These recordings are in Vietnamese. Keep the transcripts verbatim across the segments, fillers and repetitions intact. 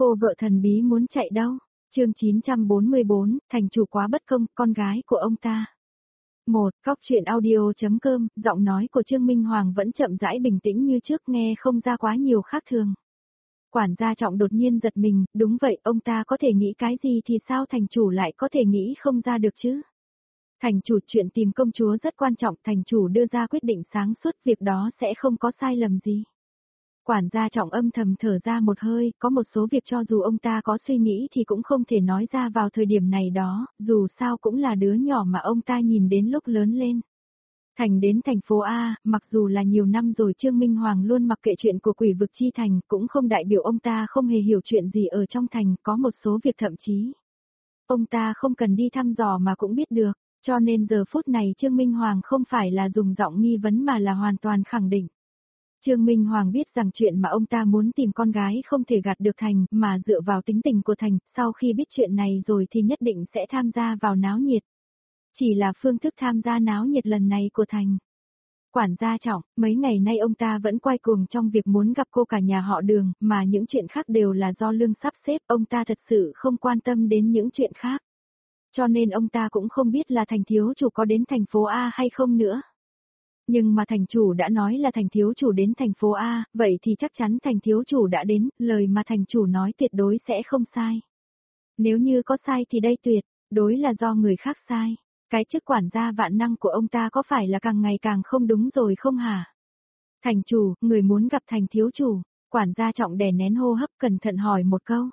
Cô vợ thần bí muốn chạy đâu? Chương chín trăm bốn mươi bốn, thành chủ quá bất công, con gái của ông ta. một. Góc truyện audio.com, giọng nói của Trương Minh Hoàng vẫn chậm rãi bình tĩnh như trước, nghe không ra quá nhiều khác thường. Quản gia Trọng đột nhiên giật mình, đúng vậy, ông ta có thể nghĩ cái gì thì sao thành chủ lại có thể nghĩ không ra được chứ? Thành chủ, chuyện tìm công chúa rất quan trọng, thành chủ đưa ra quyết định sáng suốt, việc đó sẽ không có sai lầm gì. Quản gia Trọng âm thầm thở ra một hơi, có một số việc cho dù ông ta có suy nghĩ thì cũng không thể nói ra vào thời điểm này đó, dù sao cũng là đứa nhỏ mà ông ta nhìn đến lúc lớn lên. Thành đến thành phố A, mặc dù là nhiều năm rồi Trương Minh Hoàng luôn mặc kệ chuyện của quỷ vực chi thành, cũng không đại biểu ông ta không hề hiểu chuyện gì ở trong thành, có một số việc thậm chí ông ta không cần đi thăm dò mà cũng biết được, cho nên giờ phút này Trương Minh Hoàng không phải là dùng giọng nghi vấn mà là hoàn toàn khẳng định. Trương Minh Hoàng biết rằng chuyện mà ông ta muốn tìm con gái không thể gạt được Thành, mà dựa vào tính tình của Thành, sau khi biết chuyện này rồi thì nhất định sẽ tham gia vào náo nhiệt. Chỉ là phương thức tham gia náo nhiệt lần này của Thành. Quản gia Trọng, mấy ngày nay ông ta vẫn quay cuồng trong việc muốn gặp cô cả nhà họ Đường, mà những chuyện khác đều là do lương sắp xếp, ông ta thật sự không quan tâm đến những chuyện khác. Cho nên ông ta cũng không biết là Thành thiếu chủ có đến thành phố A hay không nữa. Nhưng mà thành chủ đã nói là Thành thiếu chủ đến thành phố A, vậy thì chắc chắn Thành thiếu chủ đã đến, lời mà thành chủ nói tuyệt đối sẽ không sai. Nếu như có sai thì đây tuyệt đối là do người khác sai. Cái chức quản gia vạn năng của ông ta có phải là càng ngày càng không đúng rồi không hả? Thành chủ, người muốn gặp Thành thiếu chủ. Quản gia Trọng đè nén hô hấp cẩn thận hỏi một câu.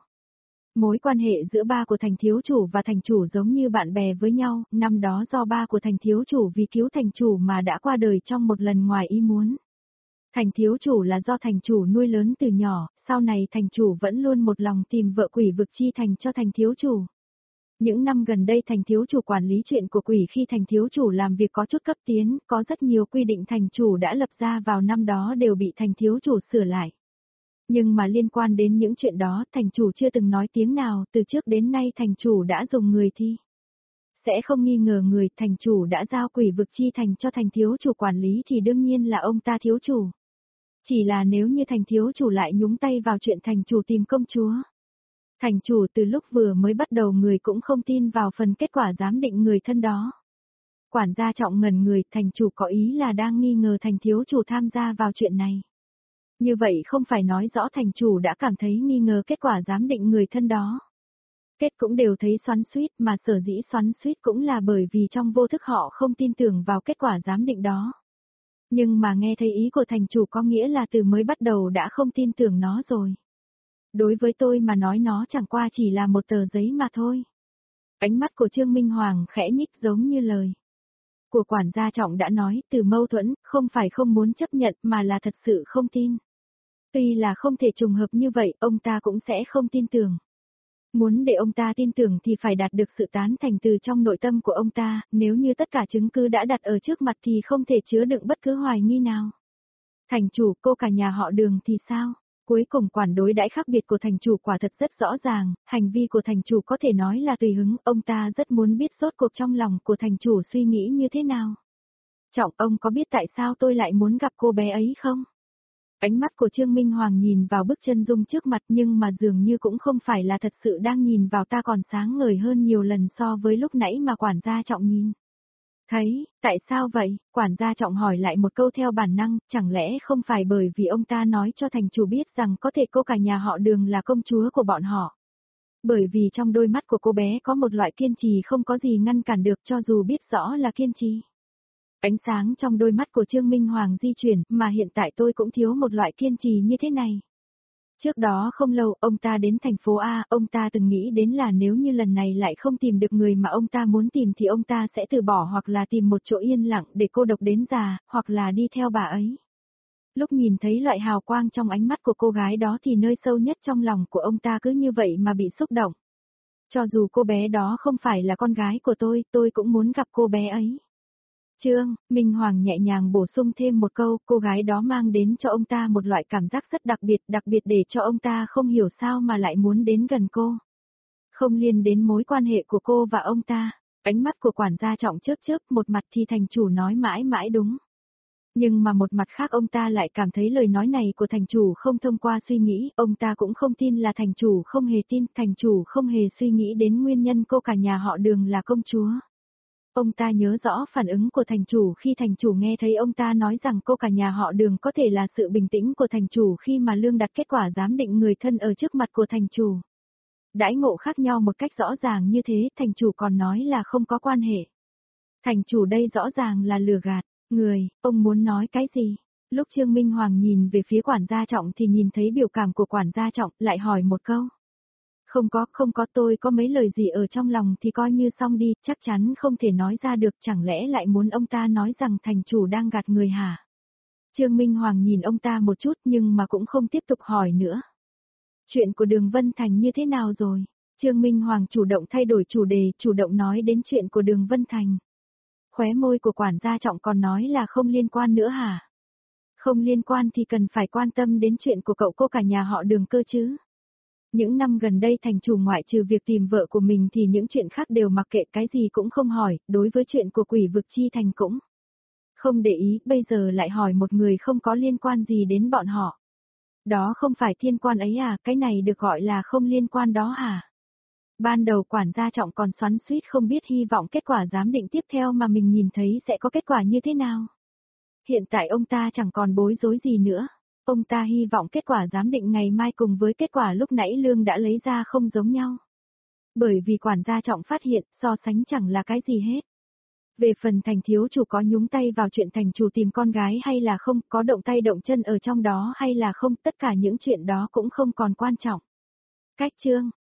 Mối quan hệ giữa ba của Thành thiếu chủ và thành chủ giống như bạn bè với nhau, năm đó do ba của Thành thiếu chủ vì cứu thành chủ mà đã qua đời trong một lần ngoài ý muốn. Thành thiếu chủ là do thành chủ nuôi lớn từ nhỏ, sau này thành chủ vẫn luôn một lòng tìm vợ quỷ vực chi thành cho Thành thiếu chủ. Những năm gần đây Thành thiếu chủ quản lý chuyện của quỷ khi Thành thiếu chủ làm việc có chút cấp tiến, có rất nhiều quy định thành chủ đã lập ra vào năm đó đều bị Thành thiếu chủ sửa lại. Nhưng mà liên quan đến những chuyện đó, thành chủ chưa từng nói tiếng nào, từ trước đến nay thành chủ đã dùng người thi. Sẽ không nghi ngờ người, thành chủ đã giao quỷ vực chi thành cho Thành thiếu chủ quản lý thì đương nhiên là ông ta thiếu chủ. Chỉ là nếu như Thành thiếu chủ lại nhúng tay vào chuyện thành chủ tìm công chúa. Thành chủ từ lúc vừa mới bắt đầu người cũng không tin vào phần kết quả giám định người thân đó. Quản gia Trọng ngẩn người, thành chủ có ý là đang nghi ngờ Thành thiếu chủ tham gia vào chuyện này. Như vậy không phải nói rõ thành chủ đã cảm thấy nghi ngờ kết quả giám định người thân đó. Kết cũng đều thấy xoắn xuýt, mà sở dĩ xoắn xuýt cũng là bởi vì trong vô thức họ không tin tưởng vào kết quả giám định đó. Nhưng mà nghe thấy ý của thành chủ có nghĩa là từ mới bắt đầu đã không tin tưởng nó rồi. Đối với tôi mà nói nó chẳng qua chỉ là một tờ giấy mà thôi. Ánh mắt của Trương Minh Hoàng khẽ nhích giống như lời của quản gia Trọng đã nói, từ mâu thuẫn, không phải không muốn chấp nhận mà là thật sự không tin. Tuy là không thể trùng hợp như vậy, ông ta cũng sẽ không tin tưởng. Muốn để ông ta tin tưởng thì phải đạt được sự tán thành từ trong nội tâm của ông ta, nếu như tất cả chứng cứ đã đặt ở trước mặt thì không thể chứa đựng bất cứ hoài nghi nào. Thành chủ, cô cả nhà họ Đường thì sao? Cuối cùng quản đối đãi khác biệt của thành chủ quả thật rất rõ ràng, hành vi của thành chủ có thể nói là tùy hứng, ông ta rất muốn biết rốt cuộc trong lòng của thành chủ suy nghĩ như thế nào. Trọng, ông có biết tại sao tôi lại muốn gặp cô bé ấy không? Ánh mắt của Trương Minh Hoàng nhìn vào bức chân dung trước mặt nhưng mà dường như cũng không phải là thật sự đang nhìn vào ta, còn sáng ngời hơn nhiều lần so với lúc nãy mà quản gia Trọng nhìn. Thấy, tại sao vậy? Quản gia Trọng hỏi lại một câu theo bản năng, chẳng lẽ không phải bởi vì ông ta nói cho thành chủ biết rằng có thể cô cả nhà họ Đường là công chúa của bọn họ. Bởi vì trong đôi mắt của cô bé có một loại kiên trì không có gì ngăn cản được cho dù biết rõ là kiên trì. Ánh sáng trong đôi mắt của Trương Minh Hoàng di chuyển, mà hiện tại tôi cũng thiếu một loại kiên trì như thế này. Trước đó không lâu, ông ta đến thành phố A, ông ta từng nghĩ đến là nếu như lần này lại không tìm được người mà ông ta muốn tìm thì ông ta sẽ từ bỏ hoặc là tìm một chỗ yên lặng để cô độc đến già, hoặc là đi theo bà ấy. Lúc nhìn thấy loại hào quang trong ánh mắt của cô gái đó thì nơi sâu nhất trong lòng của ông ta cứ như vậy mà bị xúc động. Cho dù cô bé đó không phải là con gái của tôi, tôi cũng muốn gặp cô bé ấy. Trương Minh Hoàng nhẹ nhàng bổ sung thêm một câu, cô gái đó mang đến cho ông ta một loại cảm giác rất đặc biệt, đặc biệt để cho ông ta không hiểu sao mà lại muốn đến gần cô. Không liên đến mối quan hệ của cô và ông ta, ánh mắt của quản gia Trọng chớp chớp, một mặt thì thành chủ nói mãi mãi đúng. Nhưng mà một mặt khác ông ta lại cảm thấy lời nói này của thành chủ không thông qua suy nghĩ, ông ta cũng không tin là thành chủ không hề tin, thành chủ không hề suy nghĩ đến nguyên nhân cô cả nhà họ Đường là công chúa. Ông ta nhớ rõ phản ứng của thành chủ khi thành chủ nghe thấy ông ta nói rằng cô cả nhà họ Đường có thể là sự bình tĩnh của thành chủ khi mà lương đặt kết quả giám định người thân ở trước mặt của thành chủ. Đãi ngộ khác nhau một cách rõ ràng như thế, thành chủ còn nói là không có quan hệ. Thành chủ đây rõ ràng là lừa gạt. Người, ông muốn nói cái gì? Lúc Trương Minh Hoàng nhìn về phía quản gia Trọng thì nhìn thấy biểu cảm của quản gia Trọng, lại hỏi một câu. Không có, không có, tôi có mấy lời gì ở trong lòng thì coi như xong đi, chắc chắn không thể nói ra được, chẳng lẽ lại muốn ông ta nói rằng thành chủ đang gạt người hả? Trương Minh Hoàng nhìn ông ta một chút nhưng mà cũng không tiếp tục hỏi nữa. Chuyện của Đường Vân Thành như thế nào rồi? Trương Minh Hoàng chủ động thay đổi chủ đề, chủ động nói đến chuyện của Đường Vân Thành. Khóe môi của quản gia Trọng còn nói là không liên quan nữa hả? Không liên quan thì cần phải quan tâm đến chuyện của cậu cô cả nhà họ Đường cơ chứ. Những năm gần đây thành chủ ngoại trừ việc tìm vợ của mình thì những chuyện khác đều mặc kệ, cái gì cũng không hỏi, đối với chuyện của Quỷ Vực Chi Thành cũng không để ý, bây giờ lại hỏi một người không có liên quan gì đến bọn họ. Đó không phải thiên quan ấy à, cái này được gọi là không liên quan đó hả? Ban đầu quản gia Trọng còn xoắn xuýt không biết hy vọng kết quả giám định tiếp theo mà mình nhìn thấy sẽ có kết quả như thế nào. Hiện tại ông ta chẳng còn bối rối gì nữa. Ông ta hy vọng kết quả giám định ngày mai cùng với kết quả lúc nãy Lương đã lấy ra không giống nhau. Bởi vì quản gia Trọng phát hiện so sánh chẳng là cái gì hết. Về phần thành thiếu chủ có nhúng tay vào chuyện thành chủ tìm con gái hay là không, có động tay động chân ở trong đó hay là không, tất cả những chuyện đó cũng không còn quan trọng. Cách chương